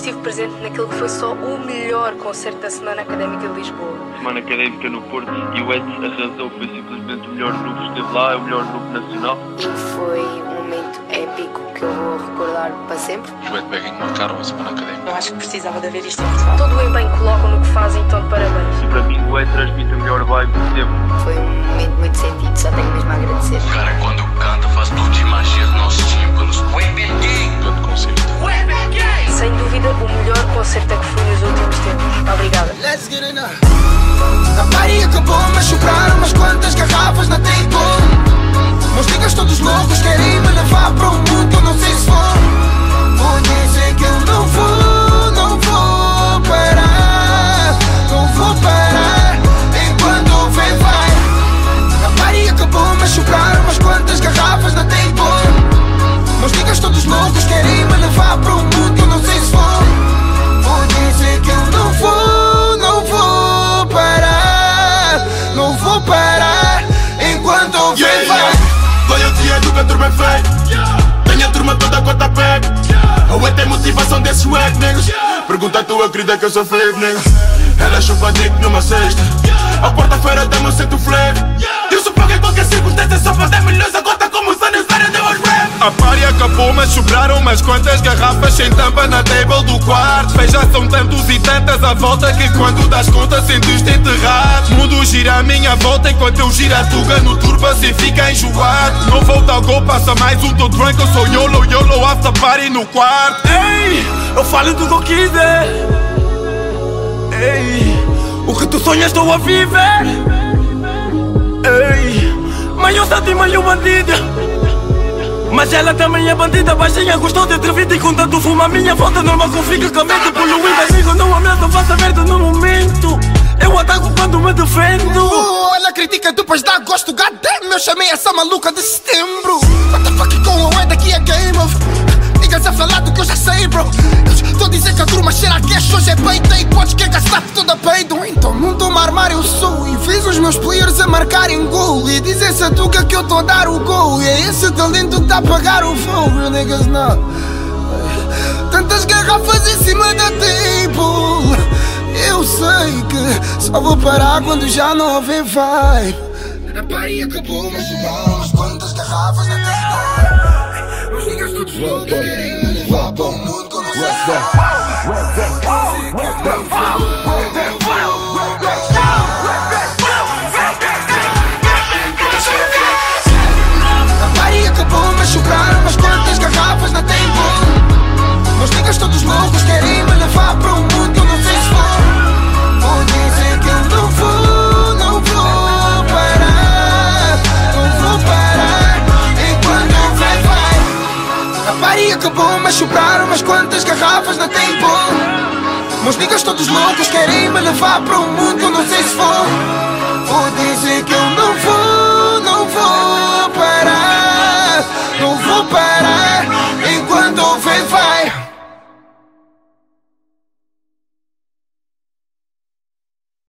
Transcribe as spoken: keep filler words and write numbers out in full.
estive presente naquilo que foi só o melhor concerto da Semana Académica de Lisboa. Semana Académica no Porto, e o Ed arrasou, foi simplesmente o melhor grupo que esteve lá, é o melhor grupo nacional. E foi um momento épico que eu vou recordar para sempre. Os Ed Begging marcaram a Semana Académica. Eu acho que precisava de haver isto em Portugal. Todo o empenho que colocam no que fazem, então de parabéns. E para mim o Ed transmite a melhor vibe de sempre. Foi um momento muito sentido, só tenho mesmo a agradecer. O cara quando canta faz explodir magia dos nossos tímpanos. O Ed Begging! Grande concerto. Sem dúvida, o melhor concerto a que fui nos últimos tempos. Obrigada. Let's get it now. A party acabou, mas sobraram umas quantas garrafas na table. Meus niggas todos loucos querem me levar para um mundo que eu não sei se vou. Vou dizer que eu não vou, não vou parar. Não vou parar enquanto houver vai. A party acabou, mas sobraram umas quantas garrafas na table. Meus niggas todos loucos querem me levar para um mundo que eu não sei se vou. Vou dizer que eu não vou, não vou parar. Não vou parar enquanto houver yeah, vai yeah. Loyalty é do que a turma é feito. Tenho a turma toda conta peg. A E tem motivação desses wack niggas. Pergunta a tua querida que eu sou fake nigga. Ela chupa dick numa cesta. A quarta-feira dá-me um centro flare. Eu suponho em qualquer circunstância só para dar milhões a conta como se a necessária de hoje rap. A party acabou, mas sobraram umas quantas garrafas sem tampa na table do quarto. Veja, são tantos e tantas à volta que quando das conta sentes-te enterrado. Mundo gira à minha volta enquanto eu giro a tuga no turba e fica enjoado. Não volta ao gol, passa mais um, tô drunk, eu sou YOLO, YOLO, after party no quarto. Ei, eu falo tudo o que quiser. Ei, o que tu sonhas estou a viver. Ei, mãe eu senti mãe eu bandida. Mas ela também é bandida, baixinha, gostou de entrevista. E com tanto fumo a minha volta normal que fica com a mente poluída. Amigo, não ameaça, faça merda no momento. Eu ataco quando me defendo. uh, Ela critica, depois dá gosto, goddamn. Eu chamei essa maluca de setembro. What the fuck com a Ed aqui é game of. Niggas a falar do que eu já sei, bro. Estou a dizer que a turma cheira a cash, hoje é peito. E podes que gastar toda peito. Então não estou a armar, eu sou. E fiz os meus players a marcarem gol. E dizer-se a tuga que eu estou a dar o gol. E é esse talento que está a pagar o fogo. Niggas não. Tantas garrafas em cima da table. Eu sei que só vou parar quando já não houver vibe. A party acabou, mas sobraram umas quantas garrafas na table. Os niggas todos loucos querem me levar para um mundo que eu não sei se vou. A party acabou, mas sobraram umas quantas garrafas na table. Meus niggas todos loucos querem me levar para um mundo que eu não sei se vou. Vou dizer que eu não vou, não vou parar. Não vou parar enquanto houver vai. A party acabou, mas sobraram umas quantas garrafas na table. Meus niggas todos loucos querem me levar para um mundo que eu não sei se vou. Vou dizer que eu não vou.